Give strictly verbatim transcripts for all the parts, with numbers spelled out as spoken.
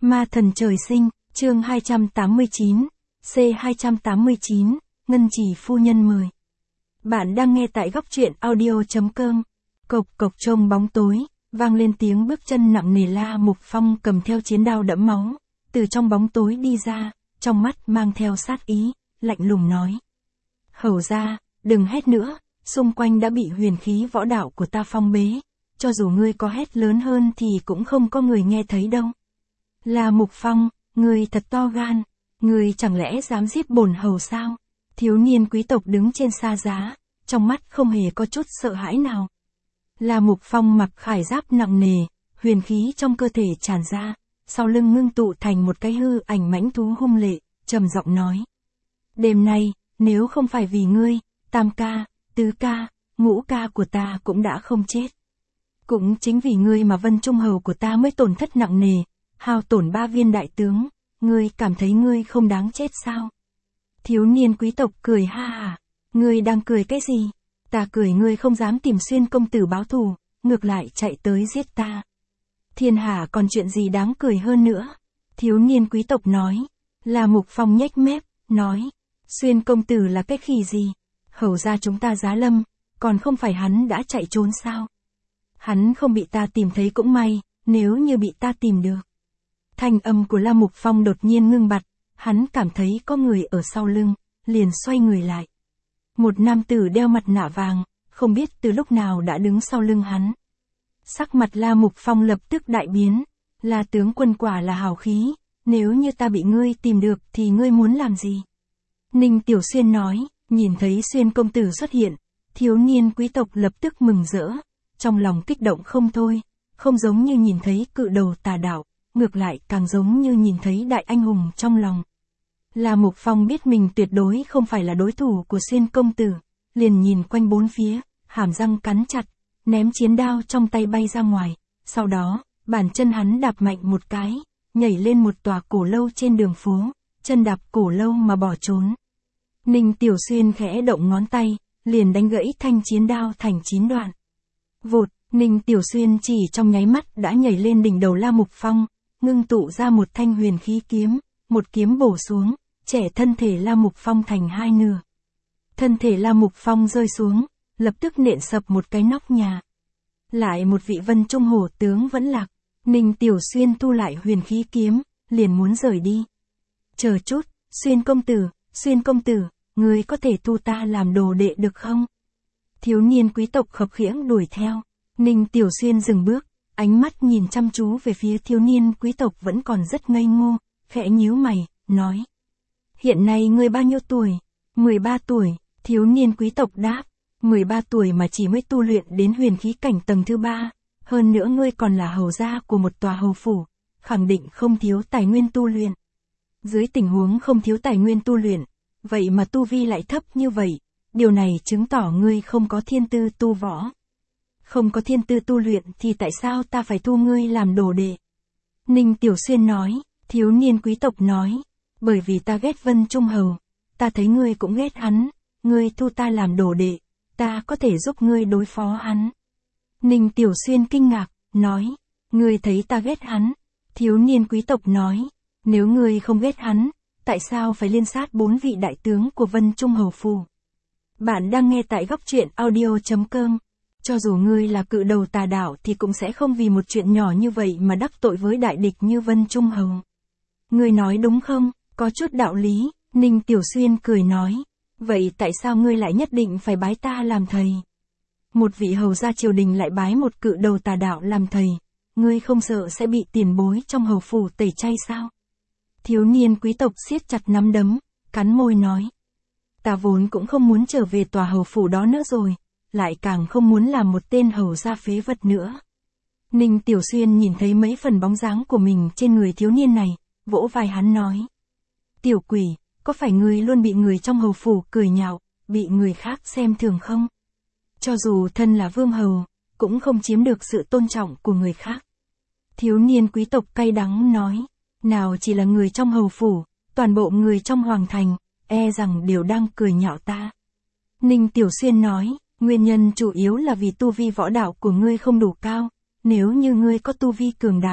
Ma thần trời sinh, chương hai trăm tám mươi chín, C hai trăm tám mươi chín, Ngân Chỉ phu nhân mời. Bạn đang nghe tại góc truyện audio.com. Cộc cộc trong bóng tối, vang lên tiếng bước chân nặng nề. La Mục Phong cầm theo chiến đao đẫm máu, từ trong bóng tối đi ra, trong mắt mang theo sát ý, lạnh lùng nói. Hầu ra, đừng hét nữa, xung quanh đã bị huyền khí võ đạo của ta phong bế, cho dù ngươi có hét lớn hơn thì cũng không có người nghe thấy đâu. La Mục Phong, ngươi thật to gan, ngươi chẳng lẽ dám giết bổn hầu sao? Thiếu niên quý tộc đứng trên xa giá, trong mắt không hề có chút sợ hãi nào. La Mục Phong mặc khải giáp nặng nề, huyền khí trong cơ thể tràn ra, sau lưng ngưng tụ thành một cái hư ảnh mãnh thú hung lệ, trầm giọng nói. Đêm nay, nếu không phải vì ngươi, tam ca, tứ ca, ngũ ca của ta cũng đã không chết. Cũng chính vì ngươi mà Vân Trung hầu của ta mới tổn thất nặng nề, hao tổn ba viên đại tướng, ngươi cảm thấy ngươi không đáng chết sao? Thiếu niên quý tộc cười ha hả, ngươi đang cười cái gì? Ta cười ngươi không dám tìm Xuyên công tử báo thù, ngược lại chạy tới giết ta. Thiên hạ còn chuyện gì đáng cười hơn nữa? Thiếu niên quý tộc nói. La Mục Phong nhếch mép, nói. Xuyên công tử là cái khỉ gì? Hầu ra chúng ta giá lâm, còn không phải hắn đã chạy trốn sao? Hắn không bị ta tìm thấy cũng may, nếu như bị ta tìm được. Thanh âm của La Mục Phong đột nhiên ngưng bặt, hắn cảm thấy có người ở sau lưng, liền xoay người lại. Một nam tử đeo mặt nạ vàng, không biết từ lúc nào đã đứng sau lưng hắn. Sắc mặt La Mục Phong lập tức đại biến, là tướng quân quả là hào khí, nếu như ta bị ngươi tìm được thì ngươi muốn làm gì? Ninh Tiểu Xuyên nói, nhìn thấy Xuyên công tử xuất hiện, thiếu niên quý tộc lập tức mừng rỡ, trong lòng kích động không thôi, không giống như nhìn thấy cự đầu tà đạo, ngược lại càng giống như nhìn thấy đại anh hùng trong lòng. La Mục Phong biết mình tuyệt đối không phải là đối thủ của Xuyên công tử, liền nhìn quanh bốn phía, hàm răng cắn chặt, ném chiến đao trong tay bay ra ngoài, sau đó, bàn chân hắn đạp mạnh một cái, nhảy lên một tòa cổ lâu trên đường phố, chân đạp cổ lâu mà bỏ trốn. Ninh Tiểu Xuyên khẽ động ngón tay, liền đánh gãy thanh chiến đao thành chín đoạn. Vụt, Ninh Tiểu Xuyên chỉ trong nháy mắt đã nhảy lên đỉnh đầu La Mục Phong, ngưng tụ ra một thanh huyền khí kiếm, một kiếm bổ xuống, chẻ thân thể La Mục Phong thành hai nửa. Thân thể La Mục Phong rơi xuống, lập tức nện sập một cái nóc nhà. Lại một vị Vân Trung hổ tướng vẫn lạc, Ninh Tiểu Xuyên thu lại huyền khí kiếm, liền muốn rời đi. Chờ chút, Xuyên công tử, Xuyên công tử, ngươi có thể thu ta làm đồ đệ được không? Thiếu niên quý tộc khập khiễng đuổi theo, Ninh Tiểu Xuyên dừng bước, ánh mắt nhìn chăm chú về phía thiếu niên quý tộc vẫn còn rất ngây ngô, khẽ nhíu mày, nói. Hiện nay ngươi bao nhiêu tuổi? mười ba tuổi, thiếu niên quý tộc đáp. mười ba tuổi mà chỉ mới tu luyện đến huyền khí cảnh tầng thứ ba, hơn nữa ngươi còn là hầu gia của một tòa hầu phủ, khẳng định không thiếu tài nguyên tu luyện. Dưới tình huống không thiếu tài nguyên tu luyện, vậy mà tu vi lại thấp như vậy, điều này chứng tỏ ngươi không có thiên tư tu võ. Không có thiên tư tu luyện thì tại sao ta phải thu ngươi làm đồ đệ? Ninh Tiểu Xuyên nói, thiếu niên quý tộc nói, bởi vì ta ghét Vân Trung hầu, ta thấy ngươi cũng ghét hắn, ngươi thu ta làm đồ đệ, ta có thể giúp ngươi đối phó hắn. Ninh Tiểu Xuyên kinh ngạc, nói, ngươi thấy ta ghét hắn? Thiếu niên quý tộc nói, nếu ngươi không ghét hắn, tại sao phải liên sát bốn vị đại tướng của Vân Trung hầu phủ? Bạn đang nghe tại góc truyện audio.com. Cho dù ngươi là cự đầu tà đạo thì cũng sẽ không vì một chuyện nhỏ như vậy mà đắc tội với đại địch như Vân Trung hầu. Ngươi nói đúng không? Có chút đạo lý, Ninh Tiểu Xuyên cười nói. Vậy tại sao ngươi lại nhất định phải bái ta làm thầy? Một vị hầu gia triều đình lại bái một cự đầu tà đạo làm thầy, ngươi không sợ sẽ bị tiền bối trong hầu phủ tẩy chay sao? Thiếu niên quý tộc siết chặt nắm đấm, cắn môi nói. Ta vốn cũng không muốn trở về tòa hầu phủ đó nữa rồi, lại càng không muốn làm một tên hầu gia phế vật nữa. Ninh Tiểu Xuyên nhìn thấy mấy phần bóng dáng của mình trên người thiếu niên này, vỗ vai hắn nói. Tiểu quỷ, có phải ngươi luôn bị người trong hầu phủ cười nhạo, bị người khác xem thường không? Cho dù thân là vương hầu, cũng không chiếm được sự tôn trọng của người khác. Thiếu niên quý tộc cay đắng nói, nào chỉ là người trong hầu phủ, toàn bộ người trong hoàng thành, e rằng đều đang cười nhạo ta. Ninh Tiểu Xuyên nói, nguyên nhân chủ yếu là vì tu vi võ đạo của ngươi không đủ cao, nếu như ngươi có tu vi cường đại,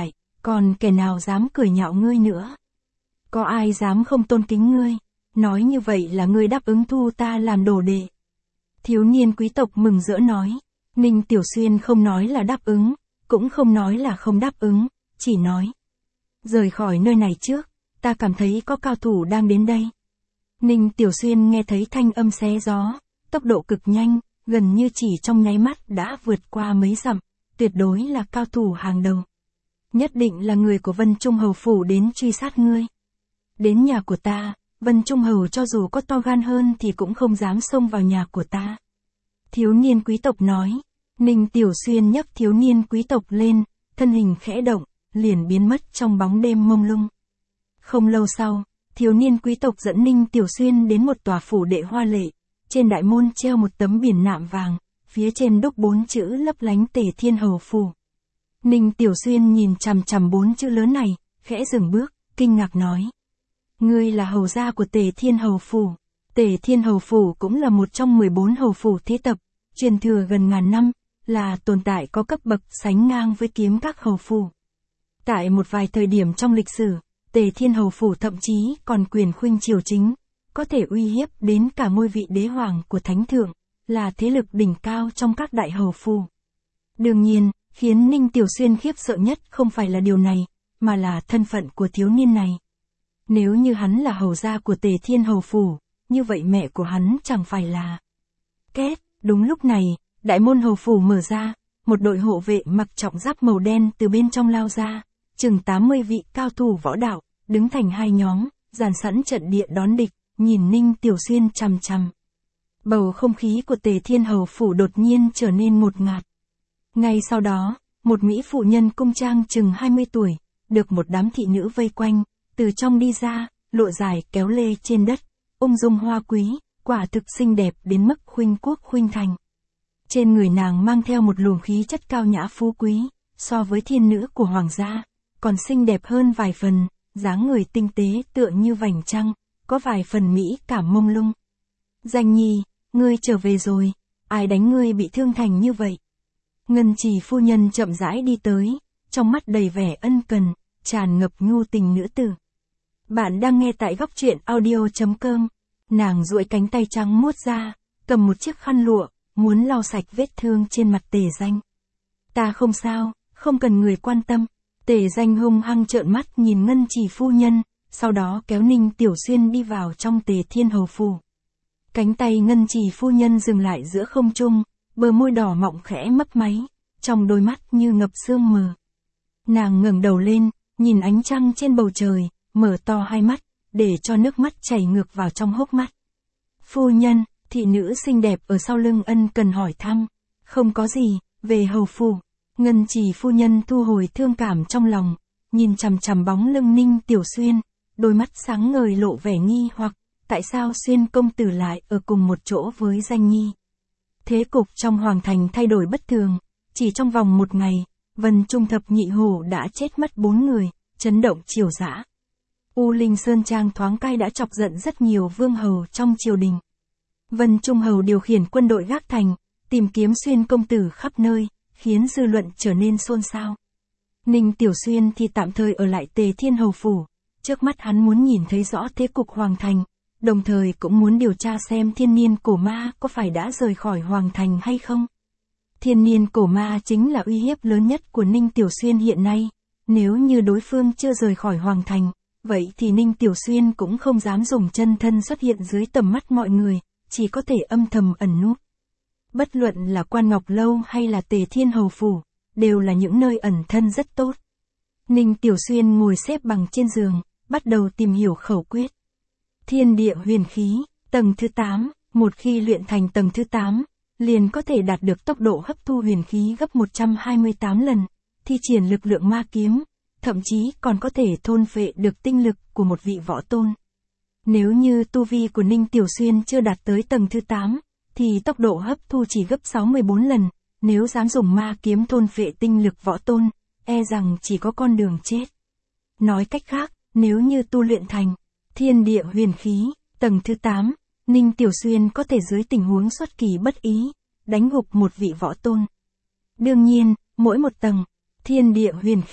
còn kẻ nào dám cười nhạo ngươi nữa? Có ai dám không tôn kính ngươi? Nói như vậy là ngươi đáp ứng thu ta làm đồ đệ. Thiếu niên quý tộc mừng rỡ nói. Ninh Tiểu Xuyên không nói là đáp ứng, cũng không nói là không đáp ứng, chỉ nói. Rời khỏi nơi này trước, ta cảm thấy có cao thủ đang đến đây. Ninh Tiểu Xuyên nghe thấy thanh âm xé gió, tốc độ cực nhanh, gần như chỉ trong nháy mắt đã vượt qua mấy dặm, tuyệt đối là cao thủ hàng đầu. Nhất định là người của Vân Trung Hầu Phủ đến truy sát ngươi. Đến nhà của ta, Vân Trung Hầu cho dù có to gan hơn thì cũng không dám xông vào nhà của ta. Thiếu niên quý tộc nói. Ninh Tiểu Xuyên nhấc thiếu niên quý tộc lên, thân hình khẽ động, liền biến mất trong bóng đêm mông lung. Không lâu sau, thiếu niên quý tộc dẫn Ninh Tiểu Xuyên đến một tòa phủ đệ hoa lệ, trên đại môn treo một tấm biển nạm vàng, phía trên đúc bốn chữ lấp lánh Tề Thiên Hầu Phủ. Ninh Tiểu Xuyên nhìn chằm chằm bốn chữ lớn này, khẽ dừng bước, kinh ngạc nói. Ngươi là hầu gia của Tề Thiên Hầu Phủ. Tề Thiên Hầu Phủ cũng là một trong mười bốn hầu phủ thế tập, truyền thừa gần ngàn năm, là tồn tại có cấp bậc sánh ngang với kiếm các hầu phủ. Tại một vài thời điểm trong lịch sử, Tề Thiên Hầu Phủ thậm chí còn quyền khuynh triều chính, có thể uy hiếp đến cả ngôi vị đế hoàng của thánh thượng, là thế lực đỉnh cao trong các đại hầu phủ. Đương nhiên, khiến Ninh Tiểu Xuyên khiếp sợ nhất không phải là điều này, mà là thân phận của thiếu niên này. Nếu như hắn là hầu gia của Tề Thiên Hầu Phủ, như vậy mẹ của hắn chẳng phải là... Két, đúng lúc này, đại môn hầu phủ mở ra, một đội hộ vệ mặc trọng giáp màu đen từ bên trong lao ra, chừng tám mươi vị cao thủ võ đạo, đứng thành hai nhóm, dàn sẵn trận địa đón địch, nhìn Ninh Tiểu Xuyên chằm chằm. Bầu không khí của Tề Thiên Hầu Phủ đột nhiên trở nên ngột ngạt. Ngay sau đó, một mỹ phụ nhân cung trang chừng hai mươi tuổi, được một đám thị nữ vây quanh, từ trong đi ra, lụa dài kéo lê trên đất, ung dung hoa quý, quả thực xinh đẹp đến mức khuynh quốc khuynh thành. Trên người nàng mang theo một luồng khí chất cao nhã phú quý, so với thiên nữ của hoàng gia, còn xinh đẹp hơn vài phần, dáng người tinh tế tựa như vành trăng, có vài phần mỹ cảm mông lung. Danh nhi, ngươi trở về rồi, ai đánh ngươi bị thương thành như vậy? Ngân Trì phu nhân chậm rãi đi tới, trong mắt đầy vẻ ân cần, tràn ngập nhu tình nữ tử. Bạn đang nghe tại góc truyện audio chấm com. Nàng duỗi cánh tay trắng muốt ra, cầm một chiếc khăn lụa, muốn lau sạch vết thương trên mặt Tề Danh. Ta không sao, không cần người quan tâm. Tề Danh hung hăng trợn mắt nhìn Ngân Trì phu nhân, sau đó kéo Ninh Tiểu Xuyên đi vào trong Tề Thiên Hầu Phủ. Cánh tay Ngân Trì phu nhân dừng lại giữa không trung, bờ môi đỏ mọng khẽ mấp máy, trong đôi mắt như ngập sương mờ. Nàng ngẩng đầu lên, nhìn ánh trăng trên bầu trời, mở to hai mắt, để cho nước mắt chảy ngược vào trong hốc mắt. Phu nhân, thị nữ xinh đẹp ở sau lưng ân cần hỏi thăm. Không có gì, về hầu phủ. Ngân Trì phu nhân thu hồi thương cảm trong lòng, nhìn chằm chằm bóng lưng Ninh Tiểu Xuyên, đôi mắt sáng ngời lộ vẻ nghi hoặc, tại sao Xuyên công tử lại ở cùng một chỗ với Danh nhi? Thế cục trong hoàng thành thay đổi bất thường, chỉ trong vòng một ngày, Vân Trung thập nhị hổ đã chết mất bốn người, chấn động triều dã. U Linh Sơn Trang thoáng cai đã chọc giận rất nhiều vương hầu trong triều đình. Vân Trung hầu điều khiển quân đội gác thành, tìm kiếm Xuyên công tử khắp nơi, khiến dư luận trở nên xôn xao. Ninh Tiểu Xuyên thì tạm thời ở lại Tề Thiên Hầu Phủ, trước mắt hắn muốn nhìn thấy rõ thế cục hoàng thành, đồng thời cũng muốn điều tra xem thiên niên cổ ma có phải đã rời khỏi hoàng thành hay không. Thiên niên cổ ma chính là uy hiếp lớn nhất của Ninh Tiểu Xuyên hiện nay, nếu như đối phương chưa rời khỏi hoàng thành, vậy thì Ninh Tiểu Xuyên cũng không dám dùng chân thân xuất hiện dưới tầm mắt mọi người, chỉ có thể âm thầm ẩn núp. Bất luận là Quan Ngọc Lâu hay là Tề Thiên Hầu Phủ, đều là những nơi ẩn thân rất tốt. Ninh Tiểu Xuyên ngồi xếp bằng trên giường, bắt đầu tìm hiểu khẩu quyết. Thiên địa huyền khí, tầng thứ tám, một khi luyện thành tầng thứ tám, liền có thể đạt được tốc độ hấp thu huyền khí gấp một trăm hai mươi tám lần, thi triển lực lượng ma kiếm, thậm chí còn có thể thôn phệ được tinh lực của một vị võ tôn. Nếu như tu vi của Ninh Tiểu Xuyên chưa đạt tới tầng thứ tám, thì tốc độ hấp thu chỉ gấp sáu mươi bốn lần, nếu dám dùng ma kiếm thôn phệ tinh lực võ tôn, e rằng chỉ có con đường chết. Nói cách khác, nếu như tu luyện thành thiên địa huyền khí, tầng thứ tám, Ninh Tiểu Xuyên có thể dưới tình huống xuất kỳ bất ý, đánh gục một vị võ tôn. Đương nhiên, mỗi một tầng, thiên địa huyền khí,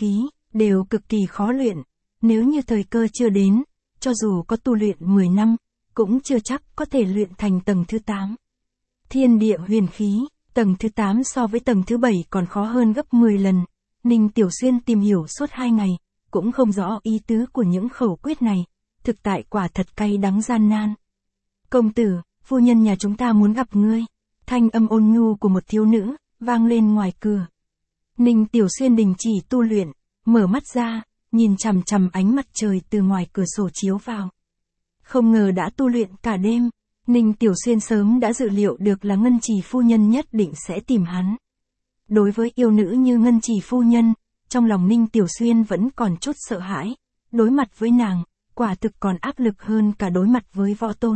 đều cực kỳ khó luyện, nếu như thời cơ chưa đến, cho dù có tu luyện mười năm, cũng chưa chắc có thể luyện thành tầng thứ tám. Thiên địa huyền khí, tầng thứ tám so với tầng thứ bảy còn khó hơn gấp mười lần, Ninh Tiểu Xuyên tìm hiểu suốt hai ngày, cũng không rõ ý tứ của những khẩu quyết này, thực tại quả thật cay đắng gian nan. Công tử, phu nhân nhà chúng ta muốn gặp ngươi, thanh âm ôn nhu của một thiếu nữ, vang lên ngoài cửa. Ninh Tiểu Xuyên đình chỉ tu luyện, mở mắt ra, nhìn chằm chằm ánh mặt trời từ ngoài cửa sổ chiếu vào. Không ngờ đã tu luyện cả đêm, Ninh Tiểu Xuyên sớm đã dự liệu được là Ngân Trì phu nhân nhất định sẽ tìm hắn. Đối với yêu nữ như Ngân Trì phu nhân, trong lòng Ninh Tiểu Xuyên vẫn còn chút sợ hãi, đối mặt với nàng, quả thực còn áp lực hơn cả đối mặt với võ tôn.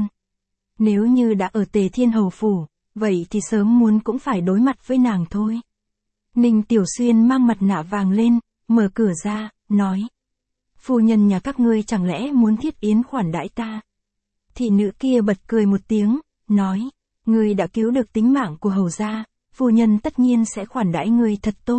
Nếu như đã ở Tề Thiên Hầu Phủ, vậy thì sớm muốn cũng phải đối mặt với nàng thôi. Ninh Tiểu Xuyên mang mặt nạ vàng lên, mở cửa ra, nói. Phu nhân nhà các ngươi chẳng lẽ muốn thiết yến khoản đãi ta? Thị nữ kia bật cười một tiếng, nói. Ngươi đã cứu được tính mạng của hầu gia, phu nhân tất nhiên sẽ khoản đãi ngươi thật tốt.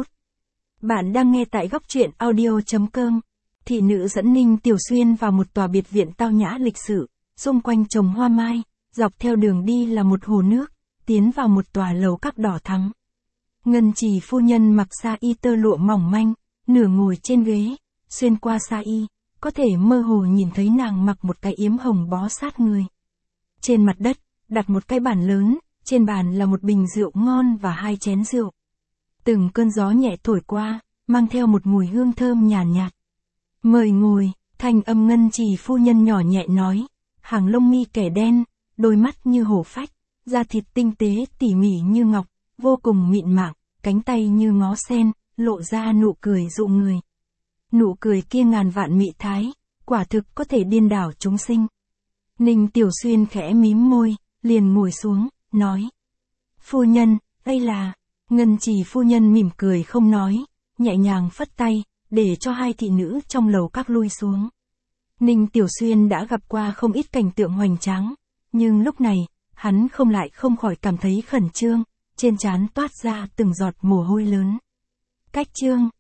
Bạn đang nghe tại góc truyện audio chấm com. Thị nữ dẫn Ninh Tiểu Xuyên vào một tòa biệt viện tao nhã lịch sự, xung quanh trồng hoa mai, dọc theo đường đi là một hồ nước, tiến vào một tòa lầu các đỏ thắm. Ngân Trì phu nhân mặc sa y tơ lụa mỏng manh, nửa ngồi trên ghế, xuyên qua sa y, có thể mơ hồ nhìn thấy nàng mặc một cái yếm hồng bó sát người. Trên mặt đất, đặt một cái bàn lớn, trên bàn là một bình rượu ngon và hai chén rượu. Từng cơn gió nhẹ thổi qua, mang theo một mùi hương thơm nhàn nhạt, nhạt. Mời ngồi, thanh âm Ngân Trì phu nhân nhỏ nhẹ nói, hàng lông mi kẻ đen, đôi mắt như hổ phách, da thịt tinh tế tỉ mỉ như ngọc, vô cùng mịn màng, cánh tay như ngó sen, lộ ra nụ cười dụ người. Nụ cười kia ngàn vạn mị thái, quả thực có thể điên đảo chúng sinh. Ninh Tiểu Xuyên khẽ mím môi, liền ngồi xuống, nói. Phu nhân, đây là... Ngân Trì phu nhân mỉm cười không nói, nhẹ nhàng phất tay, để cho hai thị nữ trong lầu các lui xuống. Ninh Tiểu Xuyên đã gặp qua không ít cảnh tượng hoành tráng, nhưng lúc này, hắn không lại không khỏi cảm thấy khẩn trương, trên trán toát ra từng giọt mồ hôi lớn. Cách chương